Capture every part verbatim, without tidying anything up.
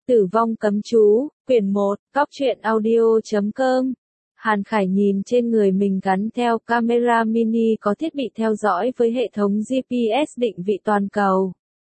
Tử vong cấm chú, quyển một, cóc truyện audio chấm com. Hàn Khải nhìn trên người mình gắn theo camera mini có thiết bị theo dõi với hệ thống giê pê ét định vị toàn cầu.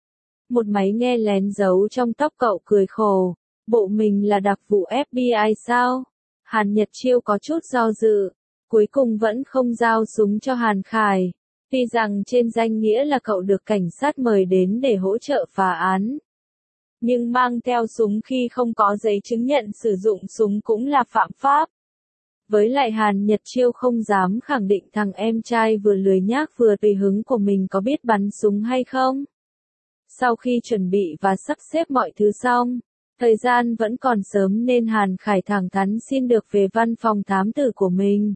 Một máy nghe lén giấu trong tóc cậu cười khổ. Bộ mình là đặc vụ ép bê i sao? Hàn Nhật Chiêu có chút do dự. Cuối cùng vẫn không giao súng cho Hàn Khải. Tuy rằng trên danh nghĩa là cậu được cảnh sát mời đến để hỗ trợ phá án. Nhưng mang theo súng khi không có giấy chứng nhận sử dụng súng cũng là phạm pháp. Với lại Hàn Nhật Chiêu không dám khẳng định thằng em trai vừa lười nhác vừa tùy hứng của mình có biết bắn súng hay không. Sau khi chuẩn bị và sắp xếp mọi thứ xong, thời gian vẫn còn sớm nên Hàn Khải thẳng thắn xin được về văn phòng thám tử của mình.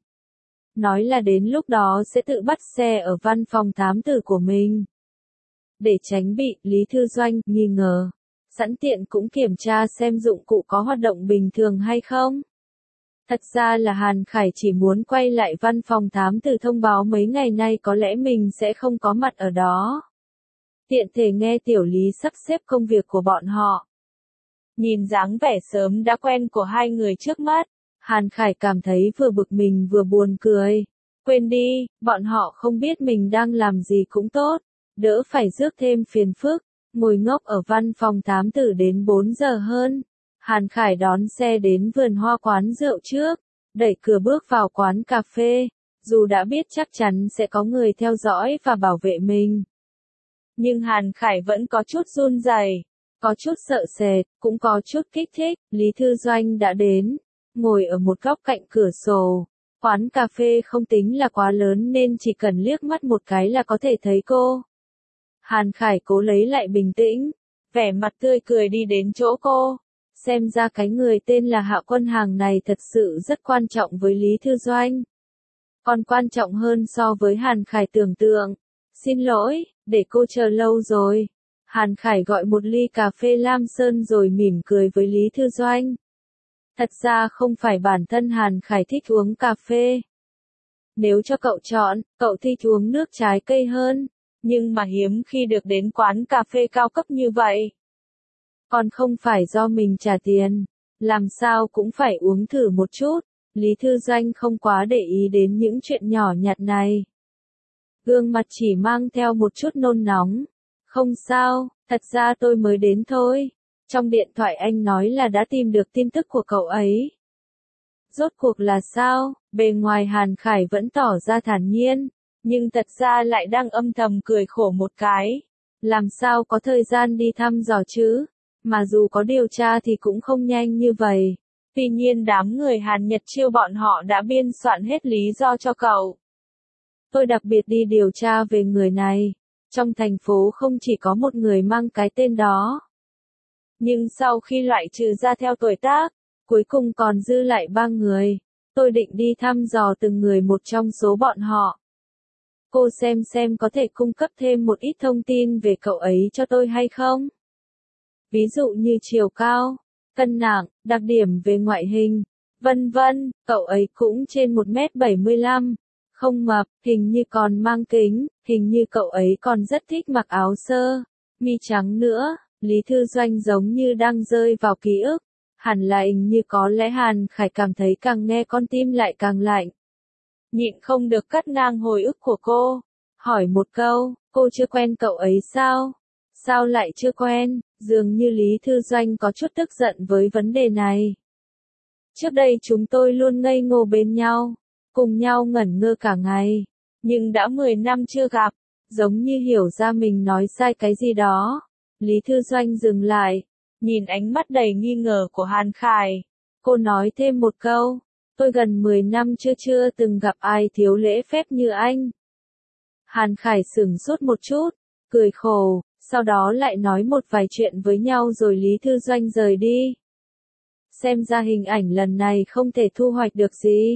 Nói là đến lúc đó sẽ tự bắt xe ở văn phòng thám tử của mình. Để tránh bị Lý Thư Doanh nghi ngờ, sẵn tiện cũng kiểm tra xem dụng cụ có hoạt động bình thường hay không. Thật ra là Hàn Khải chỉ muốn quay lại văn phòng thám tử thông báo mấy ngày nay có lẽ mình sẽ không có mặt ở đó. Tiện thể nghe tiểu Lý sắp xếp công việc của bọn họ. Nhìn dáng vẻ sớm đã quen của hai người trước mắt, Hàn Khải cảm thấy vừa bực mình vừa buồn cười. Quên đi, bọn họ không biết mình đang làm gì cũng tốt, đỡ phải rước thêm phiền phức, ngồi ngốc ở văn phòng thám tử đến bốn giờ hơn. Hàn Khải đón xe đến vườn hoa quán rượu trước, đẩy cửa bước vào quán cà phê, dù đã biết chắc chắn sẽ có người theo dõi và bảo vệ mình. Nhưng Hàn Khải vẫn có chút run rẩy, có chút sợ sệt, cũng có chút kích thích. Lý Thư Doanh đã đến, ngồi ở một góc cạnh cửa sổ. Quán cà phê không tính là quá lớn nên chỉ cần liếc mắt một cái là có thể thấy cô. Hàn Khải cố lấy lại bình tĩnh, vẻ mặt tươi cười đi đến chỗ cô. Xem ra cái người tên là Hạ Quân Hàng này thật sự rất quan trọng với Lý Thư Doanh. Còn quan trọng hơn so với Hàn Khải tưởng tượng. Xin lỗi, để cô chờ lâu rồi. Hàn Khải gọi một ly cà phê Lam Sơn rồi mỉm cười với Lý Thư Doanh. Thật ra không phải bản thân Hàn Khải thích uống cà phê. Nếu cho cậu chọn, cậu thích uống nước trái cây hơn. Nhưng mà hiếm khi được đến quán cà phê cao cấp như vậy. Còn không phải do mình trả tiền, làm sao cũng phải uống thử một chút. Lý Thư Doanh không quá để ý đến những chuyện nhỏ nhặt này. Gương mặt chỉ mang theo một chút nôn nóng. Không sao, thật ra tôi mới đến thôi. Trong điện thoại anh nói là đã tìm được tin tức của cậu ấy. Rốt cuộc là sao? Bề ngoài Hàn Khải vẫn tỏ ra thản nhiên, nhưng thật ra lại đang âm thầm cười khổ một cái. Làm sao có thời gian đi thăm dò chứ? Mà dù có điều tra thì cũng không nhanh như vậy. Tuy nhiên đám người Hàn Nhật Chiêu bọn họ đã biên soạn hết lý do cho cậu. Tôi đặc biệt đi điều tra về người này. Trong thành phố không chỉ có một người mang cái tên đó. Nhưng sau khi loại trừ ra theo tuổi tác, cuối cùng còn dư lại ba người. Tôi định đi thăm dò từng người một trong số bọn họ. Cô xem xem có thể cung cấp thêm một ít thông tin về cậu ấy cho tôi hay không? Ví dụ như chiều cao, cân nặng, đặc điểm về ngoại hình, vân vân. Cậu ấy cũng trên một mét bảy mươi lăm, không mập, hình như còn mang kính, hình như cậu ấy còn rất thích mặc áo sơ, mi trắng nữa. Lý Thư Doanh giống như đang rơi vào ký ức, hẳn là hình như có lẽ Hàn Khải cảm thấy càng nghe con tim lại càng lạnh. Nhịn không được cắt ngang hồi ức của cô, hỏi một câu, cô chưa quen cậu ấy sao? Sao lại chưa quen? Dường như Lý Thư Doanh có chút tức giận với vấn đề này. Trước đây chúng tôi luôn ngây ngô bên nhau, cùng nhau ngẩn ngơ cả ngày, nhưng đã mười năm chưa gặp, giống như hiểu ra mình nói sai cái gì đó. Lý Thư Doanh dừng lại, nhìn ánh mắt đầy nghi ngờ của Hàn Khải. Cô nói thêm một câu, tôi gần mười năm chưa chưa từng gặp ai thiếu lễ phép như anh. Hàn Khải sửng sốt một chút, cười khổ, sau đó lại nói một vài chuyện với nhau rồi Lý Thư Doanh rời đi. Xem ra hình ảnh lần này không thể thu hoạch được gì.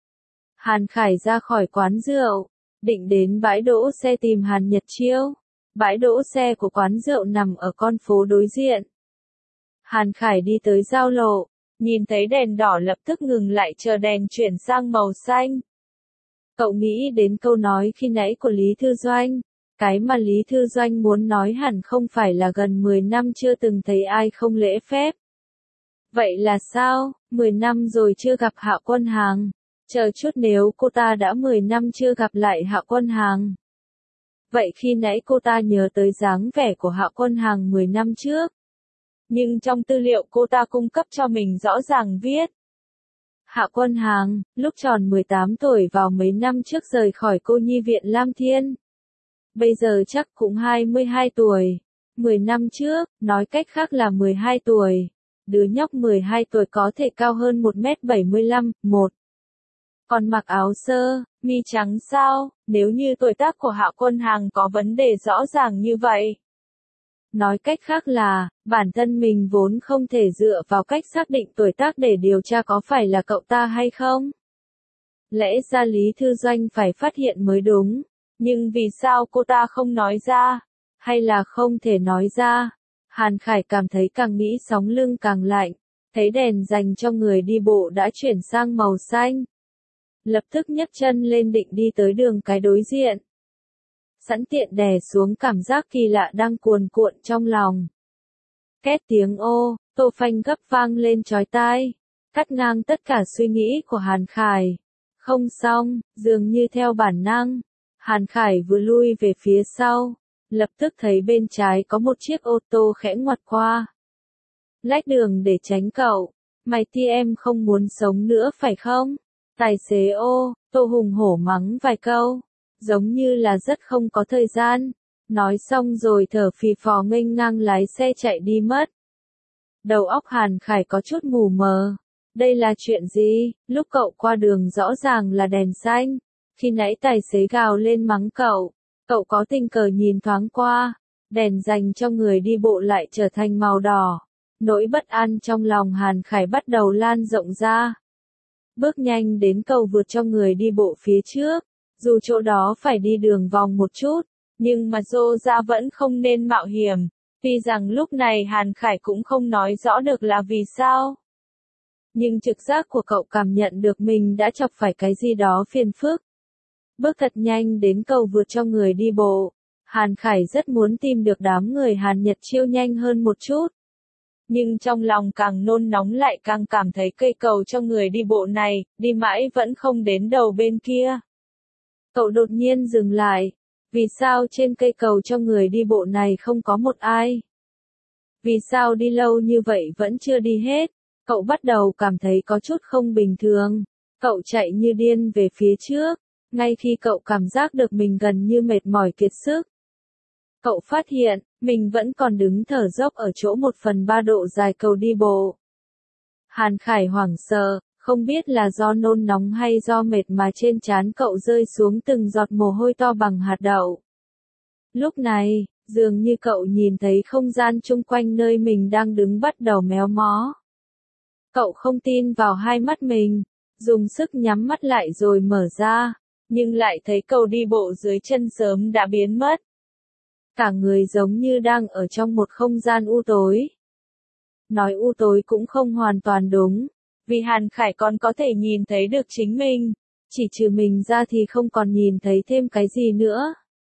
Hàn Khải ra khỏi quán rượu, định đến bãi đỗ xe tìm Hàn Nhật Chiêu. Bãi đỗ xe của quán rượu nằm ở con phố đối diện. Hàn Khải đi tới giao lộ, nhìn thấy đèn đỏ lập tức ngừng lại chờ đèn chuyển sang màu xanh. Cậu nghĩ đến câu nói khi nãy của Lý Thư Doanh. Cái mà Lý Thư Doanh muốn nói hẳn không phải là gần mười năm chưa từng thấy ai không lễ phép, Vậy là sao, mười năm rồi chưa gặp Hạo Quân Hàng. Chờ chút, nếu cô ta đã mười năm chưa gặp lại Hạo Quân Hàng. Vậy khi nãy cô ta nhớ tới dáng vẻ của Hạo Quân Hàng mười năm trước. Nhưng trong tư liệu cô ta cung cấp cho mình rõ ràng viết. Hạo Quân Hàng, lúc tròn mười tám tuổi vào mấy năm trước rời khỏi cô nhi viện Lam Thiên. Bây giờ chắc cũng hai mươi hai tuổi. mười năm trước, nói cách khác là mười hai tuổi. Đứa nhóc mười hai tuổi có thể cao hơn một mét bảy mươi lăm, một. Còn mặc áo sơ, mi trắng sao, nếu như tuổi tác của Hạo Quân Hàng có vấn đề rõ ràng như vậy. Nói cách khác là, bản thân mình vốn không thể dựa vào cách xác định tuổi tác để điều tra có phải là cậu ta hay không. Lẽ ra Lý Thư Doanh phải phát hiện mới đúng, nhưng vì sao cô ta không nói ra, hay là không thể nói ra. Hàn Khải cảm thấy càng nghĩ sóng lưng càng lạnh, thấy đèn dành cho người đi bộ đã chuyển sang màu xanh. Lập tức nhấc chân lên định đi tới đường cái đối diện. Sẵn tiện đè xuống cảm giác kỳ lạ đang cuồn cuộn trong lòng. Két tiếng ô, tô phanh gấp vang lên chói tai, cắt ngang tất cả suy nghĩ của Hàn Khải. Không xong, dường như theo bản năng, Hàn Khải vừa lui về phía sau, lập tức thấy bên trái có một chiếc ô tô khẽ ngoặt qua. Lách đường để tránh cậu, mày thì em không muốn sống nữa phải không? Tài xế ô tô hùng hổ mắng vài câu, giống như là rất không có thời gian. Nói xong rồi thở phì phò nghênh ngang lái xe chạy đi mất. Đầu óc Hàn Khải có chút mù mờ. Đây là chuyện gì? Lúc cậu qua đường rõ ràng là đèn xanh. Khi nãy tài xế gào lên mắng cậu. Cậu có tình cờ nhìn thoáng qua. Đèn dành cho người đi bộ lại trở thành màu đỏ. Nỗi bất an trong lòng Hàn Khải bắt đầu lan rộng ra. Bước nhanh đến cầu vượt cho người đi bộ phía trước. Dù chỗ đó phải đi đường vòng một chút, nhưng mà Dô ra vẫn không nên mạo hiểm. Tuy rằng lúc này Hàn Khải cũng không nói rõ được là vì sao. Nhưng trực giác của cậu cảm nhận được mình đã chọc phải cái gì đó phiền phức. Bước thật nhanh đến cầu vượt cho người đi bộ. Hàn Khải rất muốn tìm được đám người Hàn Nhật Chiêu nhanh hơn một chút. Nhưng trong lòng càng nôn nóng lại càng cảm thấy cây cầu cho người đi bộ này, đi mãi vẫn không đến đầu bên kia. Cậu đột nhiên dừng lại. Vì sao trên cây cầu cho người đi bộ này không có một ai? Vì sao đi lâu như vậy vẫn chưa đi hết? Cậu bắt đầu cảm thấy có chút không bình thường. Cậu chạy như điên về phía trước. Ngay khi cậu cảm giác được mình gần như mệt mỏi kiệt sức. Cậu phát hiện, mình vẫn còn đứng thở dốc ở chỗ một phần ba độ dài cầu đi bộ. Hàn Khải hoảng sợ. Không biết là do nôn nóng hay do mệt mà trên trán cậu rơi xuống từng giọt mồ hôi to bằng hạt đậu. Lúc này, dường như cậu nhìn thấy không gian chung quanh nơi mình đang đứng bắt đầu méo mó. Cậu không tin vào hai mắt mình, dùng sức nhắm mắt lại rồi mở ra, nhưng lại thấy cầu đi bộ dưới chân sớm đã biến mất. Cả người giống như đang ở trong một không gian u tối. Nói u tối cũng không hoàn toàn đúng. Vì Hàn Khải còn có thể nhìn thấy được chính mình, chỉ trừ mình ra thì không còn nhìn thấy thêm cái gì nữa.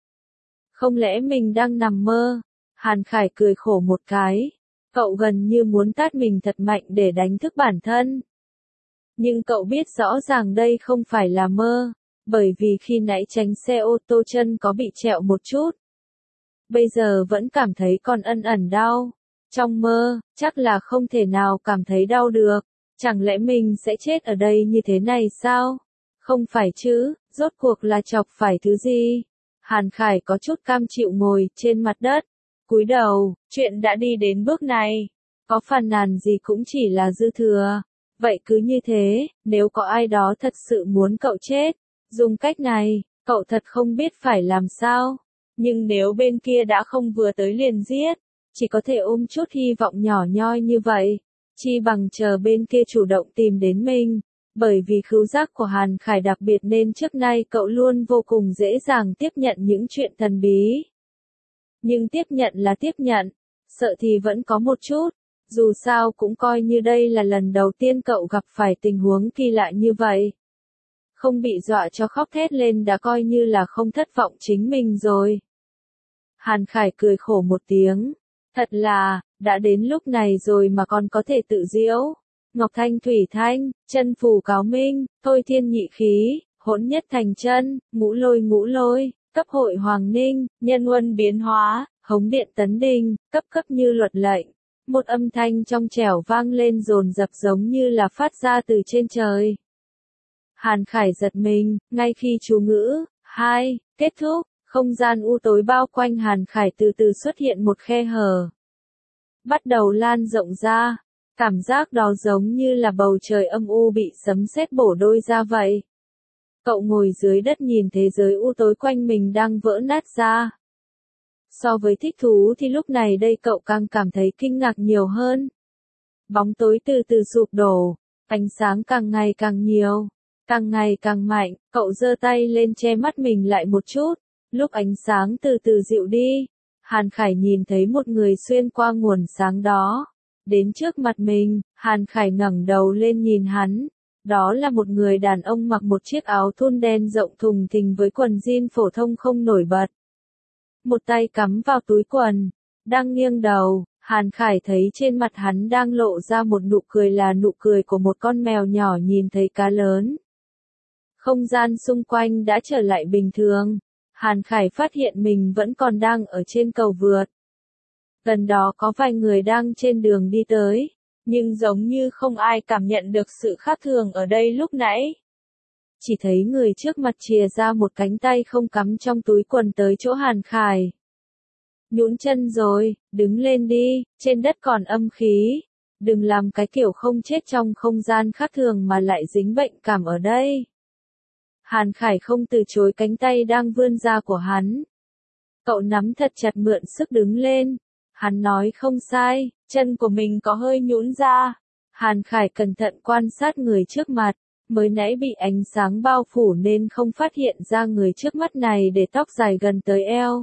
Không lẽ mình đang nằm mơ? Hàn Khải cười khổ một cái. Cậu gần như muốn tát mình thật mạnh để đánh thức bản thân. Nhưng cậu biết rõ ràng đây không phải là mơ, bởi vì khi nãy tránh xe ô tô chân có bị trẹo một chút. Bây giờ vẫn cảm thấy còn ẩn ẩn đau. Trong mơ, chắc là không thể nào cảm thấy đau được. Chẳng lẽ mình sẽ chết ở đây như thế này sao? Không phải chứ, rốt cuộc là chọc phải thứ gì? Hàn Khải có chút cam chịu ngồi trên mặt đất, cúi đầu, chuyện đã đi đến bước này. Có phàn nàn gì cũng chỉ là dư thừa. Vậy cứ như thế, nếu có ai đó thật sự muốn cậu chết, dùng cách này, cậu thật không biết phải làm sao. Nhưng nếu bên kia đã không vừa tới liền giết, chỉ có thể ôm chút hy vọng nhỏ nhoi như vậy. Chi bằng chờ bên kia chủ động tìm đến mình, bởi vì khứu giác của Hàn Khải đặc biệt nên trước nay cậu luôn vô cùng dễ dàng tiếp nhận những chuyện thần bí. Nhưng tiếp nhận là tiếp nhận, sợ thì vẫn có một chút, dù sao cũng coi như đây là lần đầu tiên cậu gặp phải tình huống kỳ lạ như vậy. Không bị dọa cho khóc thét lên đã coi như là không thất vọng chính mình rồi. Hàn Khải cười khổ một tiếng. Thật là, đã đến lúc này rồi mà còn có thể tự diễu. Ngọc Thanh Thủy Thanh, chân phù cáo minh, thôi thiên nhị khí, hỗn nhất thành chân, ngũ lôi ngũ lôi, cấp hội hoàng ninh, nhân huân biến hóa, hống điện tấn đình, cấp cấp như luật lệnh. Một âm thanh trong trẻo vang lên dồn dập giống như là phát ra từ trên trời. Hàn Khải giật mình, ngay khi chú ngữ, hai, kết thúc, không gian u tối bao quanh Hàn Khải từ từ xuất hiện một khe hở. Bắt đầu lan rộng ra, cảm giác đó giống như là bầu trời âm u bị sấm sét bổ đôi ra vậy. Cậu ngồi dưới đất nhìn thế giới u tối quanh mình đang vỡ nát ra. So với thích thú thì lúc này đây cậu càng cảm thấy kinh ngạc nhiều hơn. Bóng tối từ từ sụp đổ, ánh sáng càng ngày càng nhiều, càng ngày càng mạnh, cậu giơ tay lên che mắt mình lại một chút, lúc ánh sáng từ từ dịu đi, Hàn Khải nhìn thấy một người xuyên qua nguồn sáng đó, đến trước mặt mình, Hàn Khải ngẩng đầu lên nhìn hắn, đó là một người đàn ông mặc một chiếc áo thun đen rộng thùng thình với quần jean phổ thông không nổi bật. Một tay cắm vào túi quần, đang nghiêng đầu, Hàn Khải thấy trên mặt hắn đang lộ ra một nụ cười là nụ cười của một con mèo nhỏ nhìn thấy cá lớn. Không gian xung quanh đã trở lại bình thường, Hàn Khải phát hiện mình vẫn còn đang ở trên cầu vượt. Gần đó có vài người đang trên đường đi tới, nhưng giống như không ai cảm nhận được sự khác thường ở đây lúc nãy. Chỉ thấy người trước mặt chìa ra một cánh tay không cắm trong túi quần tới chỗ Hàn Khải. Nhũn chân rồi, đứng lên đi, trên đất còn âm khí. Đừng làm cái kiểu không chết trong không gian khác thường mà lại dính bệnh cảm ở đây. Hàn Khải không từ chối cánh tay đang vươn ra của hắn. Cậu nắm thật chặt mượn sức đứng lên. Hắn nói không sai, chân của mình có hơi nhũn ra. Hàn Khải cẩn thận quan sát người trước mặt. Mới nãy bị ánh sáng bao phủ nên không phát hiện ra người trước mắt này để tóc dài gần tới eo.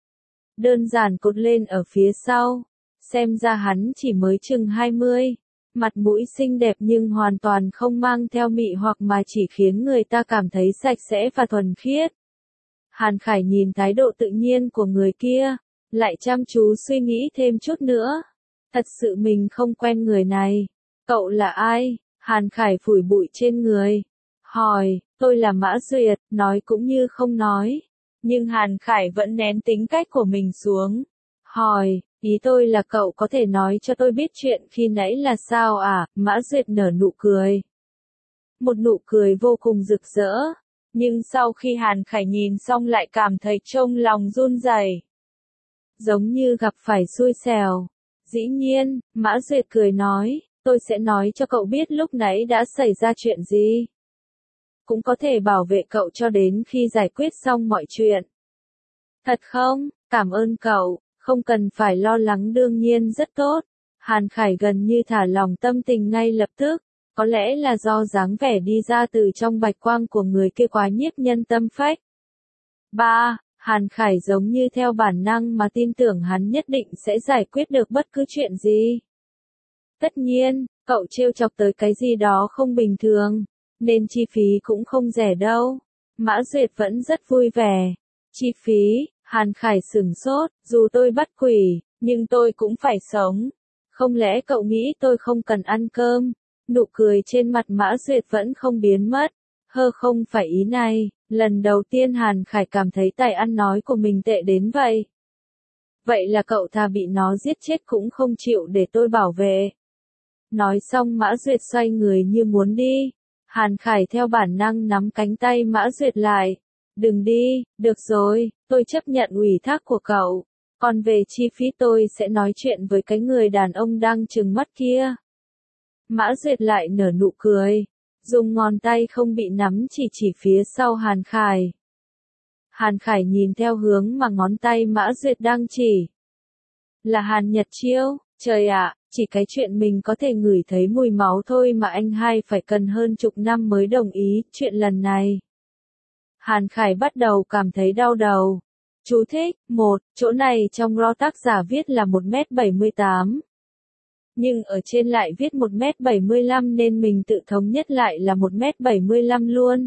Đơn giản cột lên ở phía sau. Xem ra hắn chỉ mới chừng hai mươi. Mặt mũi xinh đẹp nhưng hoàn toàn không mang theo mị hoặc mà chỉ khiến người ta cảm thấy sạch sẽ và thuần khiết. Hàn Khải nhìn thái độ tự nhiên của người kia, lại chăm chú suy nghĩ thêm chút nữa. Thật sự mình không quen người này. Cậu là ai? Hàn Khải phủi bụi trên người. Hỏi, tôi là Mã Duyệt, nói cũng như không nói. Nhưng Hàn Khải vẫn nén tính cách của mình xuống. Hỏi, ý tôi là cậu có thể nói cho tôi biết chuyện khi nãy là sao à? Mã Duyệt nở nụ cười. Một nụ cười vô cùng rực rỡ. Nhưng sau khi Hàn Khải nhìn xong lại cảm thấy trong lòng run rẩy, giống như gặp phải xui xẻo. Dĩ nhiên, Mã Duyệt cười nói. Tôi sẽ nói cho cậu biết lúc nãy đã xảy ra chuyện gì. Cũng có thể bảo vệ cậu cho đến khi giải quyết xong mọi chuyện. Thật không? Cảm ơn cậu, không cần phải lo lắng đương nhiên rất tốt. Hàn Khải gần như thả lòng tâm tình ngay lập tức. Có lẽ là do dáng vẻ đi ra từ trong bạch quang của người kia quá nhiếp nhân tâm phách. ba. Hàn Khải giống như theo bản năng mà tin tưởng hắn nhất định sẽ giải quyết được bất cứ chuyện gì. Tất nhiên, cậu trêu chọc tới cái gì đó không bình thường, nên chi phí cũng không rẻ đâu. Mã Duyệt vẫn rất vui vẻ. Chi phí, Hàn Khải sửng sốt, dù tôi bắt quỷ, nhưng tôi cũng phải sống. Không lẽ cậu nghĩ tôi không cần ăn cơm? Nụ cười trên mặt Mã Duyệt vẫn không biến mất. Hơ không phải ý này, lần đầu tiên Hàn Khải cảm thấy tài ăn nói của mình tệ đến vậy. Vậy là cậu thà bị nó giết chết cũng không chịu để tôi bảo vệ. Nói xong Mã Duyệt xoay người như muốn đi. Hàn Khải theo bản năng nắm cánh tay Mã Duyệt lại. Đừng đi, được rồi, tôi chấp nhận ủy thác của cậu. Còn về chi phí tôi sẽ nói chuyện với cái người đàn ông đang trừng mắt kia. Mã Duyệt lại nở nụ cười. Dùng ngón tay không bị nắm chỉ chỉ phía sau Hàn Khải. Hàn Khải nhìn theo hướng mà ngón tay Mã Duyệt đang chỉ. Là Hàn Nhật Chiêu, trời ạ, chỉ cái chuyện mình có thể ngửi thấy mùi máu thôi mà anh hai phải cần hơn chục năm mới đồng ý chuyện lần này. Hàn Khải bắt đầu cảm thấy đau đầu. Chú thích, một, chỗ này trong raw tác giả viết là một mét bảy mươi tám. Nhưng ở trên lại viết một mét bảy mươi lăm nên mình tự thống nhất lại là một mét bảy mươi lăm luôn.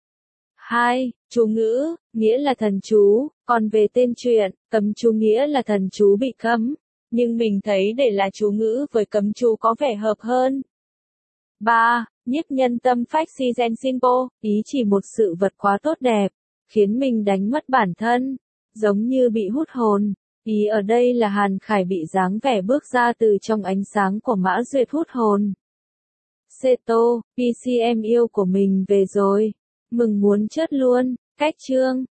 hai. Chú ngữ, nghĩa là thần chú, còn về tên truyện, cấm chú nghĩa là thần chú bị cấm. Nhưng mình thấy để là chú ngữ với cấm chú có vẻ hợp hơn. ba. Nhiếp nhân tâm phách si gen sinpo, ý chỉ một sự vật quá tốt đẹp, khiến mình đánh mất bản thân, giống như bị hút hồn. Ý ở đây là Hàn Khải bị dáng vẻ bước ra từ trong ánh sáng của Mã Duyệt hút hồn. Seto, pê xê em yêu của mình về rồi. Mừng muốn chết luôn. Cách chương.